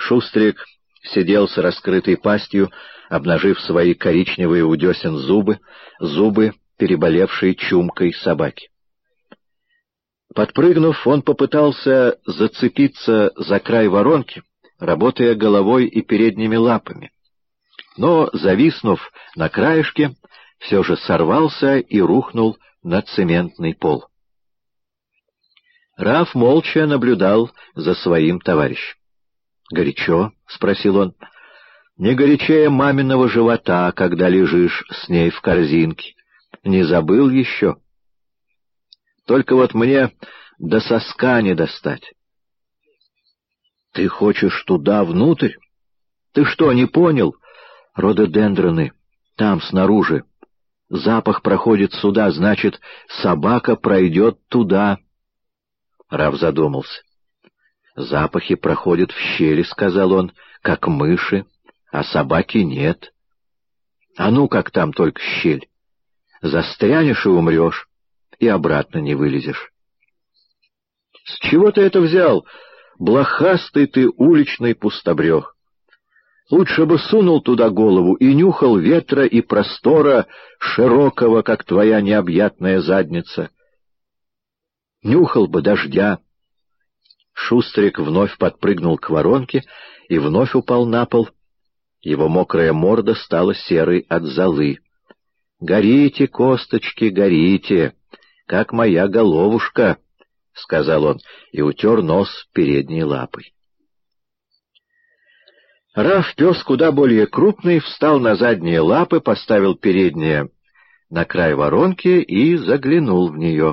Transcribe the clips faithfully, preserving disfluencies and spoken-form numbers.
Шустрик сидел с раскрытой пастью, обнажив свои коричневые у десен зубы, зубы, переболевшей чумкой собаки. Подпрыгнув, он попытался зацепиться за край воронки, работая головой и передними лапами. Но, зависнув на краешке, все же сорвался и рухнул на цементный пол. Раф молча наблюдал за своим товарищем. «Горячо?» — спросил он. «Не горячее маминого живота, когда лежишь с ней в корзинке. Не забыл еще? Только вот мне до соска не достать». «Ты хочешь туда, внутрь? Ты что, не понял? Рододендроны, там, снаружи. Запах проходит сюда, значит, собака пройдет туда». Раф задумался. «Запахи проходят в щели», — сказал он, — «как мыши, а собаки нет. А ну, как там только щель. Застрянешь и умрешь, и обратно не вылезешь». «С чего ты это взял? Блохастый ты уличный пустобрех. Лучше бы сунул туда голову и нюхал ветра и простора, широкого, как твоя необъятная задница. Нюхал бы дождя». Шустрик вновь подпрыгнул к воронке и вновь упал на пол. Его мокрая морда стала серой от золы. «Горите, косточки, горите, как моя головушка», — сказал он и утер нос передней лапой. Раф, пес куда более крупный, встал на задние лапы, поставил передние на край воронки и заглянул в нее.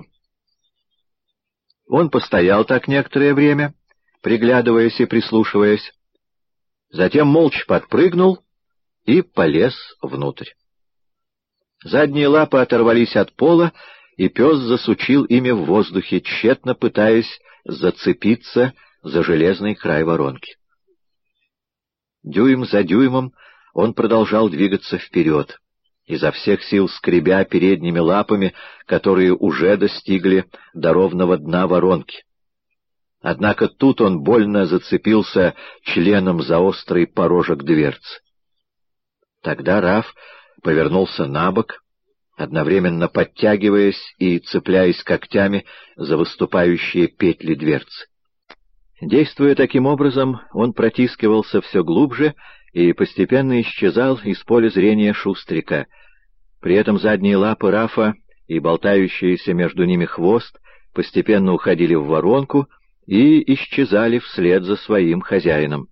Он постоял так некоторое время, приглядываясь и прислушиваясь, затем молча подпрыгнул и полез внутрь. Задние лапы оторвались от пола, и пес засучил ими в воздухе, тщетно пытаясь зацепиться за железный край воронки. Дюйм за дюймом он продолжал двигаться вперед, изо всех сил скребя передними лапами, которые уже достигли до ровного дна воронки. Однако тут он больно зацепился членом за острый порожек дверцы. Тогда Раф повернулся на бок, одновременно подтягиваясь и цепляясь когтями за выступающие петли дверцы. Действуя таким образом, он протискивался все глубже и постепенно исчезал из поля зрения Шустрика. При этом задние лапы Рафа и болтающийся между ними хвост постепенно уходили в воронку и исчезали вслед за своим хозяином.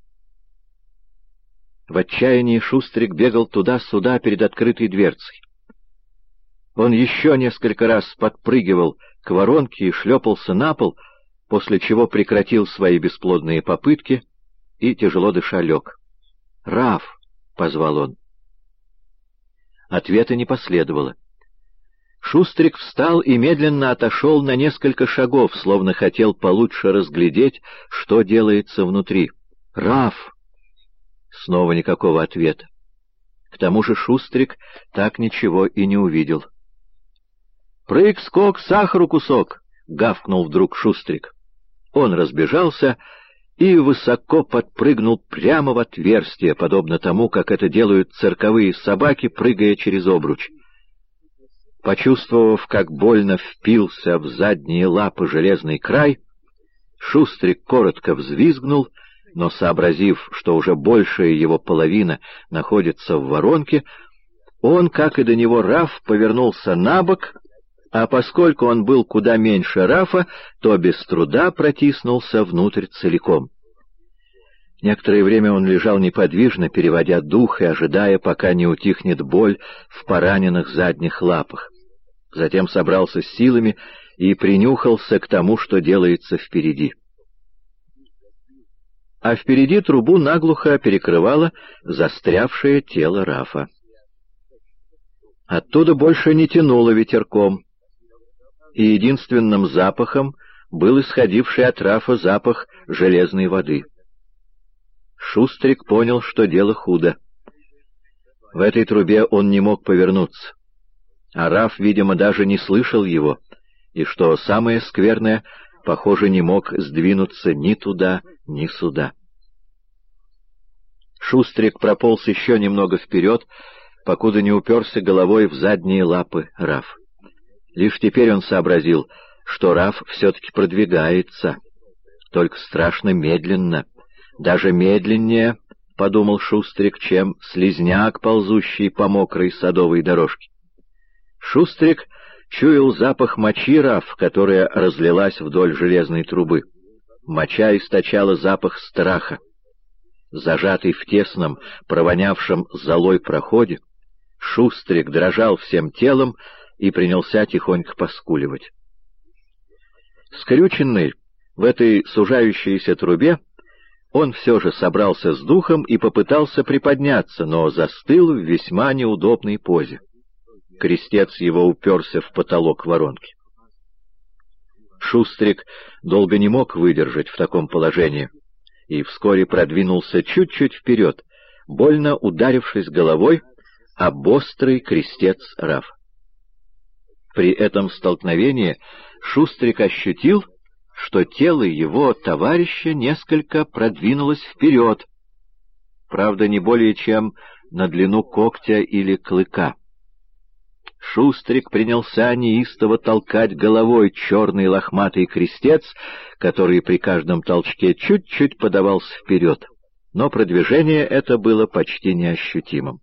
В отчаянии Шустрик бегал туда-сюда перед открытой дверцей. Он еще несколько раз подпрыгивал к воронке и шлепался на пол, после чего прекратил свои бесплодные попытки и, тяжело дыша, лег. «Раф!» — позвал он. Ответа не последовало. Шустрик встал и медленно отошел на несколько шагов, словно хотел получше разглядеть, что делается внутри. «Раф!» Снова никакого ответа. К тому же Шустрик так ничего и не увидел. «Прыг-скок, сахару кусок!» — гавкнул вдруг Шустрик. Он разбежался и высоко подпрыгнул прямо в отверстие, подобно тому, как это делают цирковые собаки, прыгая через обруч. Почувствовав, как больно впился в задние лапы железный край, Шустрик коротко взвизгнул, но, сообразив, что уже большая его половина находится в воронке, он, как и до него Раф, повернулся на бок, а поскольку он был куда меньше Рафа, то без труда протиснулся внутрь целиком. Некоторое время он лежал неподвижно, переводя дух и ожидая, пока не утихнет боль в пораненных задних лапах. Затем собрался с силами и принюхался к тому, что делается впереди. А впереди трубу наглухо перекрывало застрявшее тело Рафа. Оттуда больше не тянуло ветерком, и единственным запахом был исходивший от Рафа запах железной воды. Шустрик понял, что дело худо. В этой трубе он не мог повернуться, а Раф, видимо, даже не слышал его, и, что самое скверное, похоже, не мог сдвинуться ни туда, ни сюда. Шустрик прополз еще немного вперед, покуда не уперся головой в задние лапы Раф. Лишь теперь он сообразил, что Раф все-таки продвигается, только страшно медленно, даже медленнее, — подумал Шустрик, — чем слизняк, ползущий по мокрой садовой дорожке. Шустрик чуял запах мочи Раф, которая разлилась вдоль железной трубы. Моча источала запах страха. Зажатый в тесном, провонявшем золой проходе, Шустрик дрожал всем телом и принялся тихонько поскуливать. Скрюченный в этой сужающейся трубе, он все же собрался с духом и попытался приподняться, но застыл в весьма неудобной позе. Крестец его уперся в потолок воронки. Шустрик долго не мог выдержать в таком положении и вскоре продвинулся чуть-чуть вперед, больно ударившись головой об острый крестец Раф. При этом столкновении Шустрик ощутил, что тело его товарища несколько продвинулось вперед, правда, не более чем на длину когтя или клыка. Шустрик принялся неистово толкать головой черный лохматый крестец, который при каждом толчке чуть-чуть подавался вперед, но продвижение это было почти неощутимым.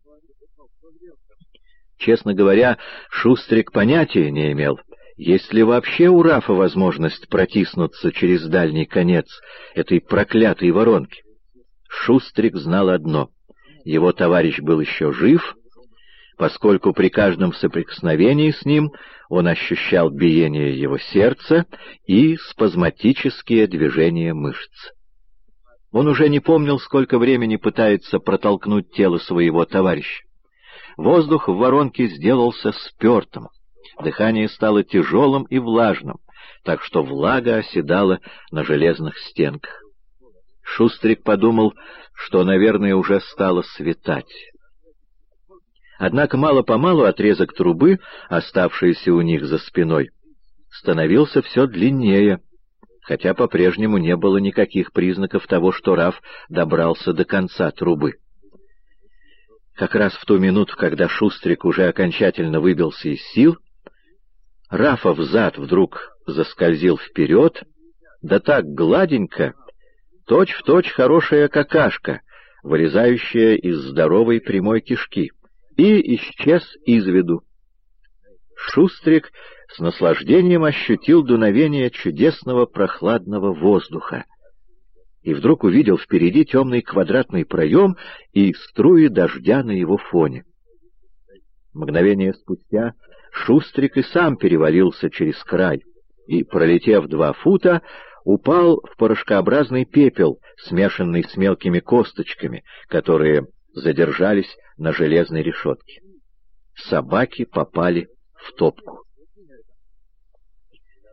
Честно говоря, Шустрик понятия не имел, есть ли вообще у Рафа возможность протиснуться через дальний конец этой проклятой воронки. Шустрик знал одно — его товарищ был еще жив, поскольку при каждом соприкосновении с ним он ощущал биение его сердца и спазматические движения мышц. Он уже не помнил, сколько времени пытается протолкнуть тело своего товарища. Воздух в воронке сделался спертым, дыхание стало тяжелым и влажным, так что влага оседала на железных стенках. Шустрик подумал, что, наверное, уже стало светать. Однако мало-помалу отрезок трубы, оставшийся у них за спиной, становился все длиннее, хотя по-прежнему не было никаких признаков того, что Раф добрался до конца трубы. Как раз в ту минуту, когда Шустрик уже окончательно выбился из сил, Рафов зад вдруг заскользил вперед, да так гладенько, точь-в-точь хорошая какашка, вылезающая из здоровой прямой кишки, и исчез из виду. Шустрик с наслаждением ощутил дуновение чудесного прохладного воздуха и вдруг увидел впереди темный квадратный проем и струи дождя на его фоне. Мгновение спустя Шустрик и сам перевалился через край и, пролетев два фута, упал в порошкообразный пепел, смешанный с мелкими косточками, которые задержались на железной решетке. Собаки попали в топку.